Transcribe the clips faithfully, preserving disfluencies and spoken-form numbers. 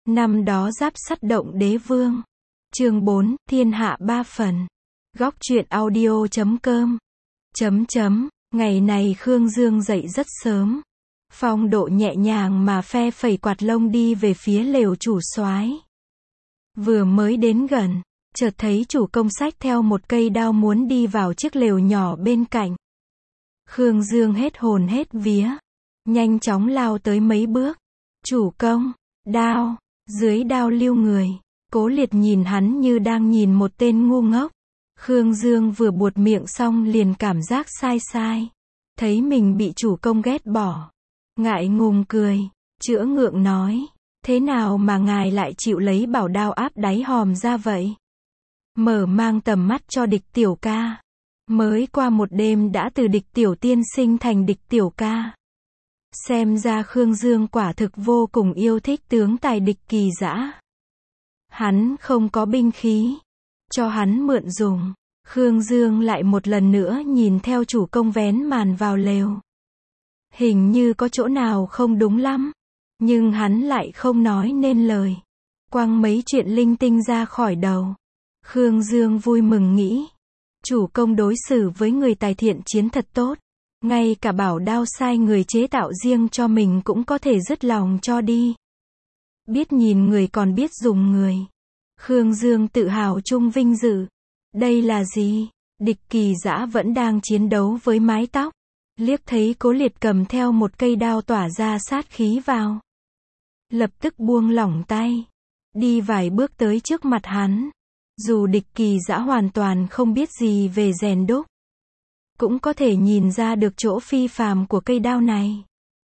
Năm đó Giáp Sắt Động Đế Vương. Chương bốn, Thiên Hạ ba phần. Góc truyện audio chấm com. Chấm chấm, ngày này Khương Dương dậy rất sớm. Phong độ nhẹ nhàng mà phe phẩy quạt lông đi về phía lều chủ soái. Vừa mới đến gần, chợt thấy chủ công xách theo một cây đao muốn đi vào chiếc lều nhỏ bên cạnh. Khương Dương hết hồn hết vía, nhanh chóng lao tới mấy bước. Chủ công, đao, dưới đao lưu người. Cố Liệt nhìn hắn như đang nhìn một tên ngu ngốc. Khương Dương vừa buột miệng xong liền cảm giác sai sai. Thấy mình bị chủ công ghét bỏ. Ngại ngùng cười, chữa ngượng nói. Thế nào mà ngài lại chịu lấy bảo đao áp đáy hòm ra vậy? Mở mang tầm mắt cho địch tiểu ca. Mới qua một đêm đã từ địch tiểu tiên sinh thành địch tiểu ca. Xem ra Khương Dương quả thực vô cùng yêu thích tướng tài địch Kỳ Dã. Hắn không có binh khí, cho hắn mượn dùng. Khương Dương lại một lần nữa nhìn theo chủ công vén màn vào lều. Hình như có chỗ nào không đúng lắm, nhưng hắn lại không nói nên lời. Quăng mấy chuyện linh tinh ra khỏi đầu. Khương Dương vui mừng nghĩ, chủ công đối xử với người tài thiện chiến thật tốt. Ngay cả bảo đao sai người chế tạo riêng cho mình cũng có thể dứt lòng cho đi. Biết nhìn người còn biết dùng người. Khương Dương tự hào chung vinh dự. Đây là gì? Địch Kỳ Dã vẫn đang chiến đấu với mái tóc. Liếc thấy Cố Liệt cầm theo một cây đao tỏa ra sát khí vào. Lập tức buông lỏng tay. Đi vài bước tới trước mặt hắn. Dù địch Kỳ Dã hoàn toàn không biết gì về rèn đúc, cũng có thể nhìn ra được chỗ phi phàm của cây đao này.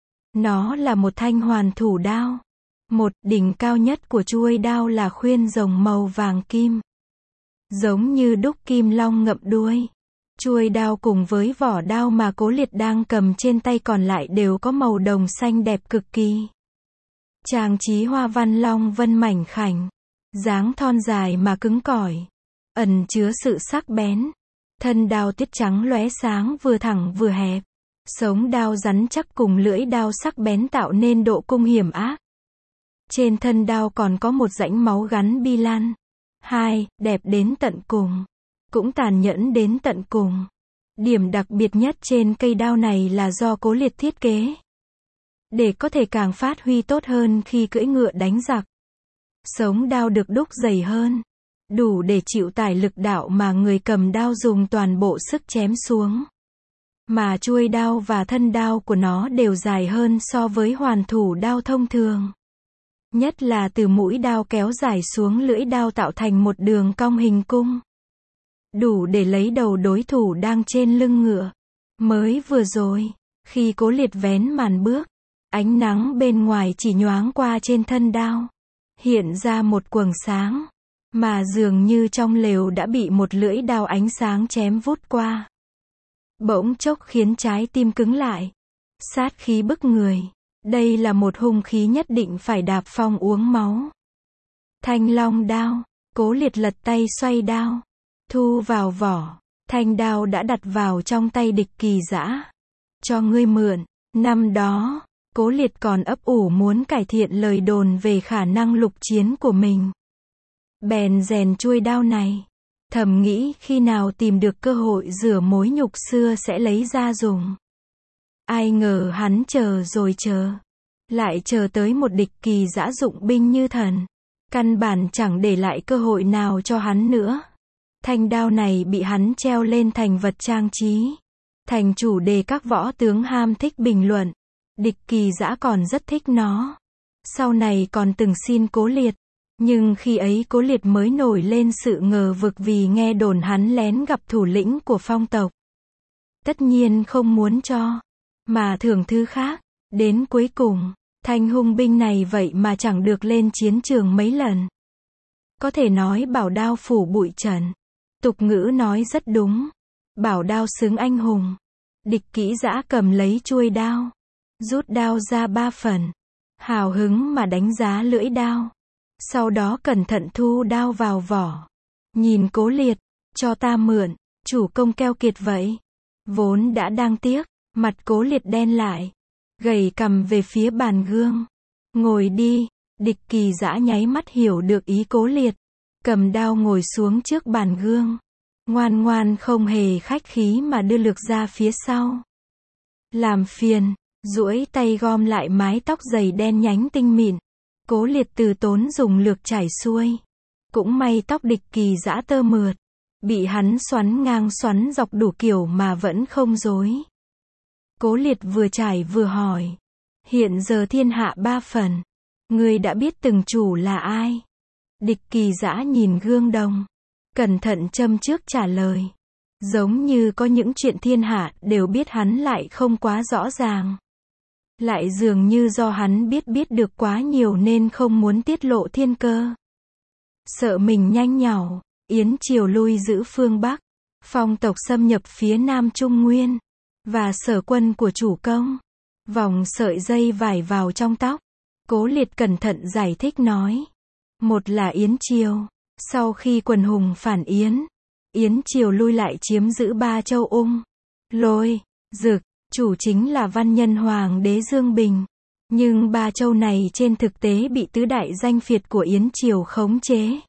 Nó là một thanh hoàn thủ đao. Một đỉnh cao nhất của chuôi đao là khuyên rồng màu vàng kim. Giống như đúc kim long ngậm đuôi. Chuôi đao cùng với vỏ đao mà Cố Liệt đang cầm trên tay còn lại đều có màu đồng xanh đẹp cực kỳ. Trang trí hoa văn long vân mảnh khảnh. Dáng thon dài mà cứng cỏi. Ẩn chứa sự sắc bén. Thân đao tiết trắng lóe sáng vừa thẳng vừa hẹp. Sống đao rắn chắc cùng lưỡi đao sắc bén tạo nên độ cung hiểm ác. Trên thân đao còn có một rãnh máu gắn bi lan. Hai, đẹp đến tận cùng. Cũng tàn nhẫn đến tận cùng. Điểm đặc biệt nhất trên cây đao này là do Cố Liệt thiết kế. Để có thể càng phát huy tốt hơn khi cưỡi ngựa đánh giặc. Sống đao được đúc dày hơn. Đủ để chịu tải lực đạo mà người cầm đao dùng toàn bộ sức chém xuống. Mà chuôi đao và thân đao của nó đều dài hơn so với hoàn thủ đao thông thường. Nhất là từ mũi đao kéo dài xuống lưỡi đao tạo thành một đường cong hình cung. Đủ để lấy đầu đối thủ đang trên lưng ngựa. Mới vừa rồi, khi Cố Liệt vén màn bước, ánh nắng bên ngoài chỉ nhoáng qua trên thân đao. Hiện ra một quầng sáng. Mà dường như trong lều đã bị một lưỡi đao ánh sáng chém vút qua. Bỗng chốc khiến trái tim cứng lại. Sát khí bức người. Đây là một hung khí nhất định phải đạp phong uống máu. Thanh long đao. Cố Liệt lật tay xoay đao. Thu vào vỏ. Thanh đao đã đặt vào trong tay địch Kỳ Dã. Cho ngươi mượn. Năm đó, Cố Liệt còn ấp ủ muốn cải thiện lời đồn về khả năng lục chiến của mình. Bèn rèn chuôi đao này. Thầm nghĩ khi nào tìm được cơ hội rửa mối nhục xưa sẽ lấy ra dùng. Ai ngờ hắn chờ rồi chờ. Lại chờ tới một địch Kỳ Dã dụng binh như thần. Căn bản chẳng để lại cơ hội nào cho hắn nữa. Thanh đao này bị hắn treo lên thành vật trang trí. Thành chủ đề các võ tướng ham thích bình luận. Địch Kỳ Dã còn rất thích nó. Sau này còn từng xin Cố Liệt. Nhưng khi ấy Cố Liệt mới nổi lên sự ngờ vực vì nghe đồn hắn lén gặp thủ lĩnh của phong tộc. Tất nhiên không muốn cho, mà thưởng thứ khác. Đến cuối cùng, thanh hung binh này vậy mà chẳng được lên chiến trường mấy lần. Có thể nói bảo đao phủ bụi trần. Tục ngữ nói rất đúng. Bảo đao xứng anh hùng. Địch Kỳ Dã cầm lấy chuôi đao. Rút đao ra ba phần. Hào hứng mà đánh giá lưỡi đao. Sau đó cẩn thận thu đao vào vỏ. Nhìn Cố Liệt, cho ta mượn, chủ công keo kiệt vậy. Vốn đã đang tiếc, mặt Cố Liệt đen lại. Gầy cằm về phía bàn gương. Ngồi đi, Địch Kỳ Dã nháy mắt hiểu được ý Cố Liệt, cầm đao ngồi xuống trước bàn gương, ngoan ngoan không hề khách khí mà đưa lược ra phía sau. Làm phiền, duỗi tay gom lại mái tóc dày đen nhánh tinh mịn. Cố Liệt từ tốn dùng lược chải xuôi. Cũng may tóc Địch Kỳ Dã tơ mượt, bị hắn xoắn ngang xoắn dọc đủ kiểu mà vẫn không rối. Cố Liệt vừa chải vừa hỏi, hiện giờ thiên hạ ba phần, ngươi đã biết từng chủ là ai? Địch Kỳ Dã nhìn gương đồng, cẩn thận châm trước trả lời. Giống như có những chuyện thiên hạ đều biết hắn lại không quá rõ ràng. Lại dường như do hắn biết biết được quá nhiều nên không muốn tiết lộ thiên cơ. Sợ mình nhanh nhảu, Yến triều lui giữ phương Bắc, phong tộc xâm nhập phía Nam Trung Nguyên, và Sở quân của chủ công, vòng sợi dây vải vào trong tóc. Cố Liệt cẩn thận giải thích nói. Một là Yến triều, sau khi quần hùng phản Yến, Yến triều lui lại chiếm giữ ba châu Ung, Lôi, Dực, chủ chính là văn nhân hoàng đế Dương Bình. Nhưng ba châu này trên thực tế bị tứ đại danh phiệt của Yến triều khống chế.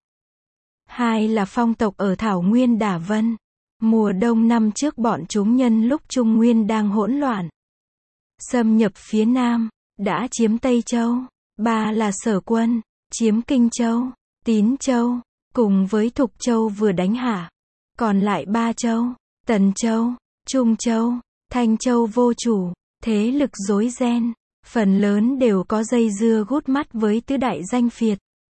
Hai là phong tộc ở Thảo Nguyên Đả Vân. Mùa đông năm trước bọn chúng nhân lúc Trung Nguyên đang hỗn loạn, xâm nhập phía Nam, đã chiếm Tây Châu. Ba là Sở quân, chiếm Kinh Châu, Tín Châu, cùng với Thục Châu vừa đánh hạ. Còn lại ba châu, Tần Châu, Trung Châu, Thanh Châu vô chủ, thế lực rối ren, phần lớn đều có dây dưa gút mắt với tứ đại danh phiệt.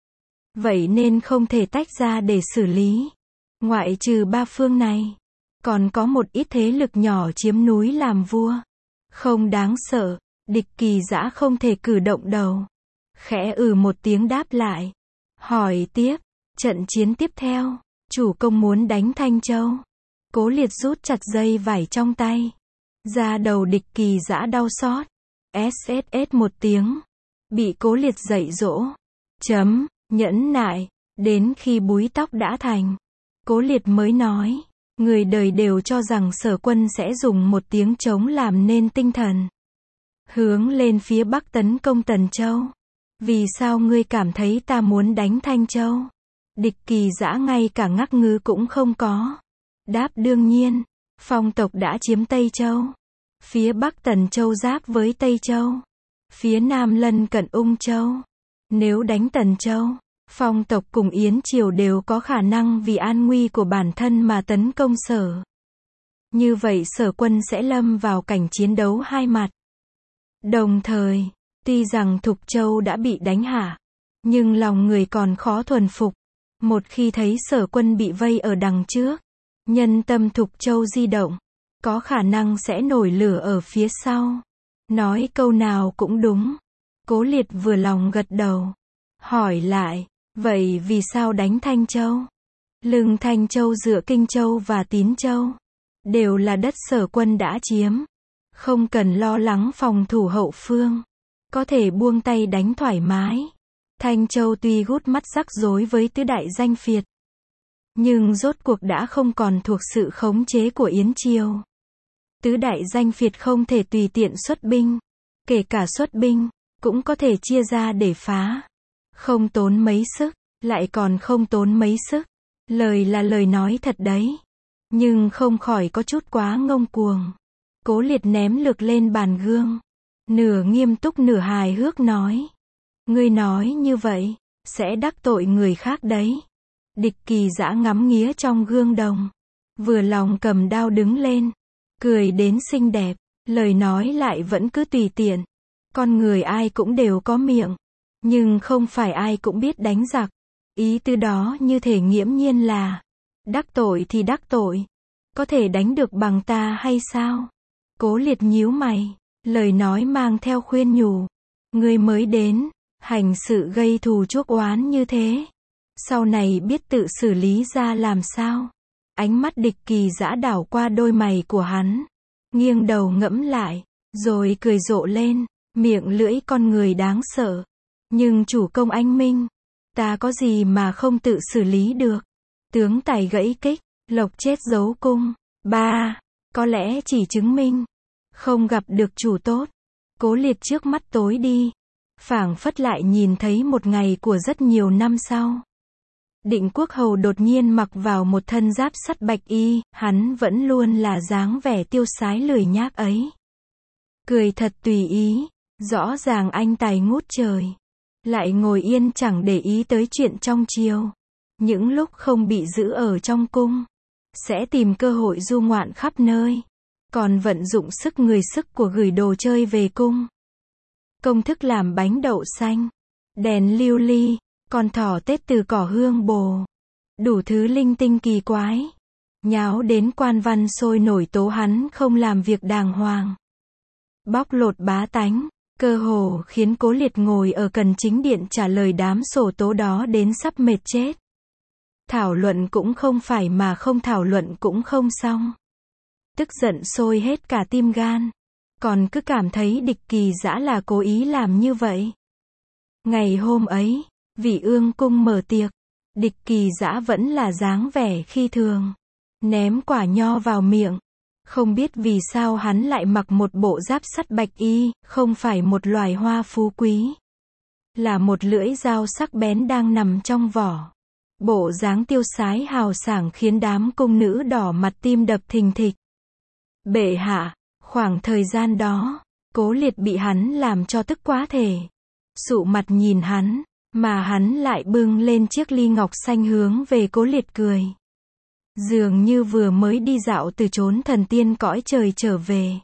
Vậy nên không thể tách ra để xử lý. Ngoại trừ ba phương này, còn có một ít thế lực nhỏ chiếm núi làm vua. Không đáng sợ, Địch Kỳ Dã không thể cử động đầu. Khẽ ừ một tiếng đáp lại. Hỏi tiếp, trận chiến tiếp theo, chủ công muốn đánh Thanh Châu. Cố Liệt rút chặt dây vải trong tay. Da đầu Địch Kỳ Dã đau xót. ét ét ét một tiếng. Bị Cố Liệt dạy dỗ. Chấm, nhẫn nại, đến khi búi tóc đã thành. Cố Liệt mới nói, người đời đều cho rằng Sở quân sẽ dùng một tiếng trống làm nên tinh thần, hướng lên phía Bắc tấn công Tần Châu. Vì sao ngươi cảm thấy ta muốn đánh Thanh Châu? Địch Kỳ Dã ngay cả ngắc ngứ cũng không có. Đáp đương nhiên, phong tộc đã chiếm Tây Châu. Phía Bắc Tần Châu giáp với Tây Châu. Phía Nam lân cận Ung Châu. Nếu đánh Tần Châu, phong tộc cùng Yến triều đều có khả năng vì an nguy của bản thân mà tấn công Sở. Như vậy Sở quân sẽ lâm vào cảnh chiến đấu hai mặt. Đồng thời, tuy rằng Thục Châu đã bị đánh hạ, nhưng lòng người còn khó thuần phục. Một khi thấy Sở quân bị vây ở đằng trước, nhân tâm Thục Châu di động, có khả năng sẽ nổi lửa ở phía sau. Nói câu nào cũng đúng. Cố Liệt vừa lòng gật đầu. Hỏi lại, vậy vì sao đánh Thanh Châu? Lưng Thanh Châu dựa Kinh Châu và Tín Châu, đều là đất Sở quân đã chiếm. Không cần lo lắng phòng thủ hậu phương, có thể buông tay đánh thoải mái. Thanh Châu tuy gút mắt rắc rối với tứ đại danh phiệt, nhưng rốt cuộc đã không còn thuộc sự khống chế của Yến triều. Tứ đại danh phiệt không thể tùy tiện xuất binh, kể cả xuất binh, cũng có thể chia ra để phá. Không tốn mấy sức, lại còn không tốn mấy sức. Lời là lời nói thật đấy, nhưng không khỏi có chút quá ngông cuồng. Cố Liệt ném lược lên bàn gương, nửa nghiêm túc nửa hài hước nói. Ngươi nói như vậy, sẽ đắc tội người khác đấy. Địch Kỳ Dã ngắm nghía trong gương đồng, vừa lòng cầm đao đứng lên, cười đến xinh đẹp, lời nói lại vẫn cứ tùy tiện. Con người ai cũng đều có miệng, nhưng không phải ai cũng biết đánh giặc. Ý tứ đó như thể nghiễm nhiên là, đắc tội thì đắc tội, có thể đánh được bằng ta hay sao? Cố Liệt nhíu mày, lời nói mang theo khuyên nhủ. Ngươi mới đến, hành sự gây thù chuốc oán như thế, sau này biết tự xử lý ra làm sao? Ánh mắt Địch Kỳ Dã đảo qua đôi mày của hắn, nghiêng đầu ngẫm lại, rồi cười rộ lên, miệng lưỡi con người đáng sợ. Nhưng chủ công anh minh, ta có gì mà không tự xử lý được? Tướng tài gãy kích, lộc chết giấu cung. Ba, có lẽ chỉ chứng minh, không gặp được chủ tốt. Cố Liệt trước mắt tối đi. phảng phất lại nhìn thấy một ngày của rất nhiều năm sau. Định Quốc Hầu đột nhiên mặc vào một thân giáp sắt bạch y, hắn vẫn luôn là dáng vẻ tiêu sái lười nhác ấy. Cười thật tùy ý, rõ ràng anh tài ngút trời. Lại ngồi yên chẳng để ý tới chuyện trong triều. Những lúc không bị giữ ở trong cung, sẽ tìm cơ hội du ngoạn khắp nơi. Còn vận dụng sức người sức của gửi đồ chơi về cung. Công thức làm bánh đậu xanh, đèn lưu ly, con thỏ Tết từ cỏ hương bồ. Đủ thứ linh tinh kỳ quái. Nháo đến quan văn sôi nổi tố hắn không làm việc đàng hoàng. Bóc lột bá tánh, cơ hồ khiến Cố Liệt ngồi ở cần chính điện trả lời đám sổ tố đó đến sắp mệt chết. Thảo luận cũng không phải mà không thảo luận cũng không xong. Tức giận sôi hết cả tim gan. Còn cứ cảm thấy Địch Kỳ Dã là cố ý làm như vậy. Ngày hôm ấy, Vị Ương cung mở tiệc, Địch Kỳ Dã vẫn là dáng vẻ khi thường. Ném quả nho vào miệng. Không biết vì sao hắn lại mặc một bộ giáp sắt bạch y, không phải một loài hoa phú quý. Là một lưỡi dao sắc bén đang nằm trong vỏ. Bộ dáng tiêu sái hào sảng khiến đám cung nữ đỏ mặt tim đập thình thịch. Bệ hạ, khoảng thời gian đó, Cố Liệt bị hắn làm cho tức quá thể. Sụ mặt nhìn hắn, mà hắn lại bưng lên chiếc ly ngọc xanh hướng về Cố Liệt cười. Dường như vừa mới đi dạo từ chốn thần tiên cõi trời trở về.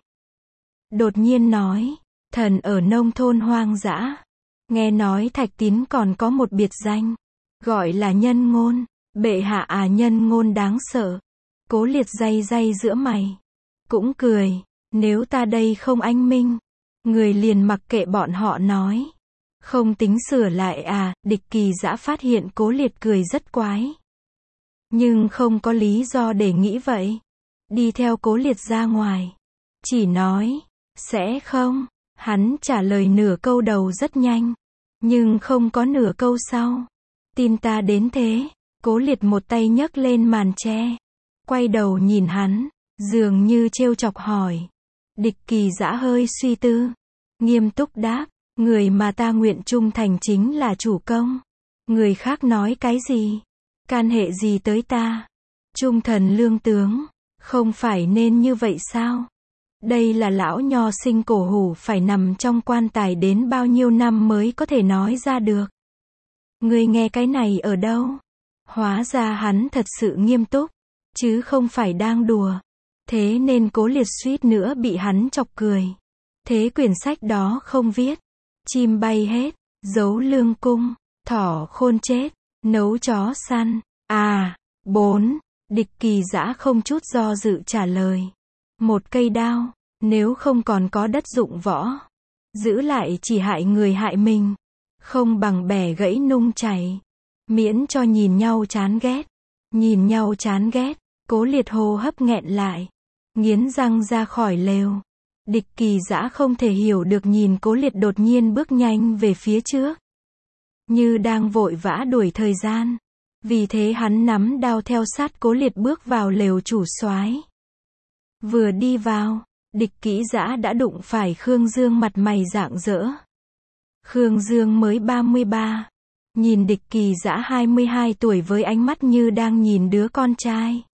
Đột nhiên nói, thần ở nông thôn hoang dã. Nghe nói Thạch Tín còn có một biệt danh, gọi là Nhân Ngôn. Bệ hạ à, Nhân Ngôn đáng sợ. Cố Liệt day day giữa mày. Cũng cười, nếu ta đây không anh minh, người liền mặc kệ bọn họ nói. Không tính sửa lại à, Địch Kỳ Dã phát hiện Cố Liệt cười rất quái. Nhưng không có lý do để nghĩ vậy. Đi theo Cố Liệt ra ngoài. Chỉ nói, sẽ không. Hắn trả lời nửa câu đầu rất nhanh. Nhưng không có nửa câu sau. Tin ta đến thế. Cố Liệt một tay nhấc lên màn che. Quay đầu nhìn hắn, dường như trêu chọc hỏi. Địch Kỳ Dã hơi suy tư. Nghiêm túc đáp, người mà ta nguyện trung thành chính là chủ công. Người khác nói cái gì? Can hệ gì tới ta? Trung thần lương tướng, không phải nên như vậy sao? Đây là lão nho sinh cổ hủ phải nằm trong quan tài đến bao nhiêu năm mới có thể nói ra được. Ngươi nghe cái này ở đâu? Hóa ra hắn thật sự nghiêm túc, chứ không phải đang đùa. Thế nên Cố Liệt suýt nữa bị hắn chọc cười. Thế quyển sách đó không viết. Chim bay hết, giấu lương cung, thỏ khôn chết, nấu chó săn. À, bốn, Địch Kỳ Dã không chút do dự trả lời. Một cây đao, nếu không còn có đất dụng võ. Giữ lại chỉ hại người hại mình. Không bằng bẻ gãy nung chảy. Miễn cho nhìn nhau chán ghét. Nhìn nhau chán ghét, Cố Liệt hô hấp nghẹn lại. Nghiến răng ra khỏi lều. Địch Kỳ Dã không thể hiểu được nhìn Cố Liệt đột nhiên bước nhanh về phía trước. Như đang vội vã đuổi thời gian. Vì thế hắn nắm đao theo sát Cố Liệt bước vào lều chủ soái. Vừa đi vào, Địch Kỷ Dã đã đụng phải Khương Dương mặt mày rạng rỡ. Khương Dương mới ba mươi ba. Nhìn Địch Kỳ Dã hai mươi hai tuổi với ánh mắt như đang nhìn đứa con trai.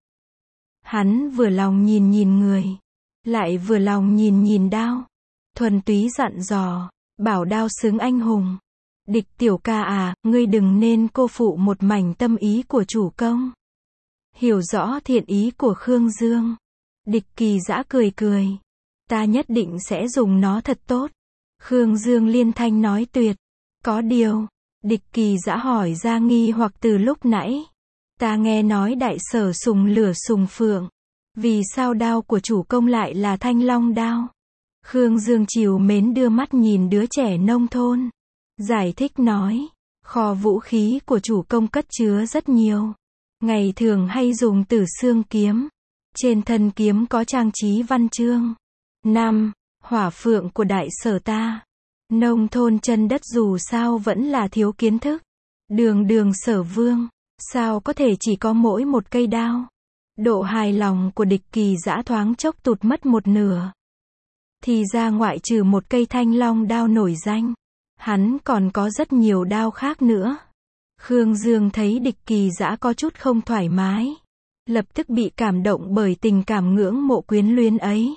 Hắn vừa lòng nhìn nhìn người. Lại vừa lòng nhìn nhìn đao. Thuần túy dặn dò, bảo đao xứng anh hùng. Địch tiểu ca à, ngươi đừng nên cô phụ một mảnh tâm ý của chủ công. Hiểu rõ thiện ý của Khương Dương. Địch Kỳ Dã cười cười. Ta nhất định sẽ dùng nó thật tốt. Khương Dương liên thanh nói tuyệt. Có điều, Địch Kỳ Dã hỏi ra nghi hoặc từ lúc nãy. Ta nghe nói đại sở sùng lửa sùng phượng. Vì sao đao của chủ công lại là thanh long đao? Khương Dương trìu mến đưa mắt nhìn đứa trẻ nông thôn. Giải thích nói, kho vũ khí của chủ công cất chứa rất nhiều. Ngày thường hay dùng tử xương kiếm. Trên thân kiếm có trang trí văn chương. Năm, hỏa phượng của đại sở ta. Nông thôn chân đất dù sao vẫn là thiếu kiến thức. Đường đường sở vương, sao có thể chỉ có mỗi một cây đao? Độ hài lòng của Địch Kỳ Dã thoáng chốc tụt mất một nửa. Thì ra ngoại trừ một cây thanh long đao nổi danh, Hắn còn có rất nhiều đao khác nữa. Khương Dương thấy Địch Kỳ Dã có chút không thoải mái. Lập tức bị cảm động bởi tình cảm ngưỡng mộ quyến luyến ấy.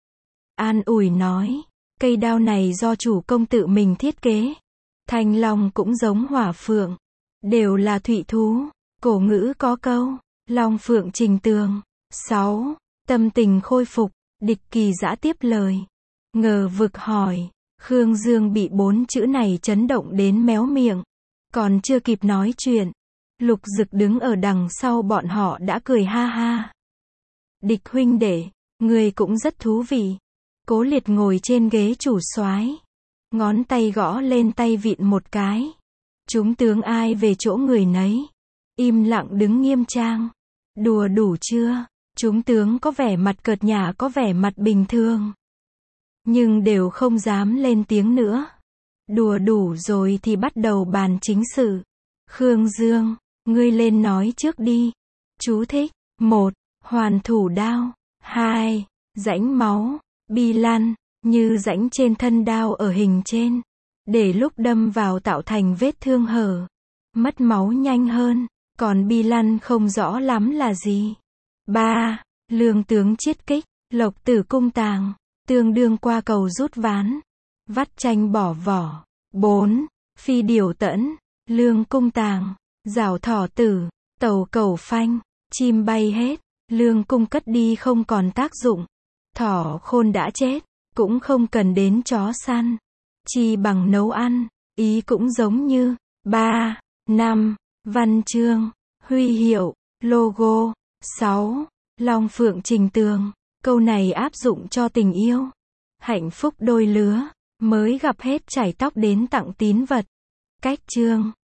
An ủi nói, cây đao này do chủ công tự mình thiết kế. Thanh long cũng giống hỏa phượng. Đều là thủy thú. Cổ ngữ có câu, long phượng trình tường. sáu. Tâm tình khôi phục, Địch Kỳ Dã tiếp lời. Ngờ vực hỏi, Khương Dương bị bốn chữ này chấn động đến méo miệng. Còn chưa kịp nói chuyện, Lục Dực đứng ở đằng sau bọn họ đã cười ha ha. Địch huynh đệ, người cũng rất thú vị. Cố Liệt ngồi trên ghế chủ soái, ngón tay gõ lên tay vịn một cái. Chúng tướng ai về chỗ người nấy. Im lặng đứng nghiêm trang. Đùa đủ chưa? Chúng tướng có vẻ mặt cợt nhả, có vẻ mặt bình thường. Nhưng đều không dám lên tiếng nữa. Đùa đủ rồi thì bắt đầu bàn chính sự. Khương Dương, ngươi lên nói trước đi. Chú thích. một. Hoàn thủ đao. hai. Rãnh máu. Bi lăn, như rãnh trên thân đao ở hình trên. Để lúc đâm vào tạo thành vết thương hở. Mất máu nhanh hơn. Còn bi lăn không rõ lắm là gì. ba. Lương tướng chiết kích. Lộc tử cung tàng. Tương đương qua cầu rút ván. Vắt chanh bỏ vỏ. bốn. Phi điều tẫn. Lương cung tàng. Rảo thỏ tử. Tàu cầu phanh. Chim bay hết. Lương cung cất đi không còn tác dụng. Thỏ khôn đã chết. Cũng không cần đến chó săn. Chi bằng nấu ăn. Ý cũng giống như. ba. năm. Văn chương. Huy hiệu. Logo. sáu. Long phượng trình tường. Câu này áp dụng cho tình yêu. Hạnh phúc đôi lứa. Mới gặp hết chảy tóc đến tặng tín vật. Cách chương.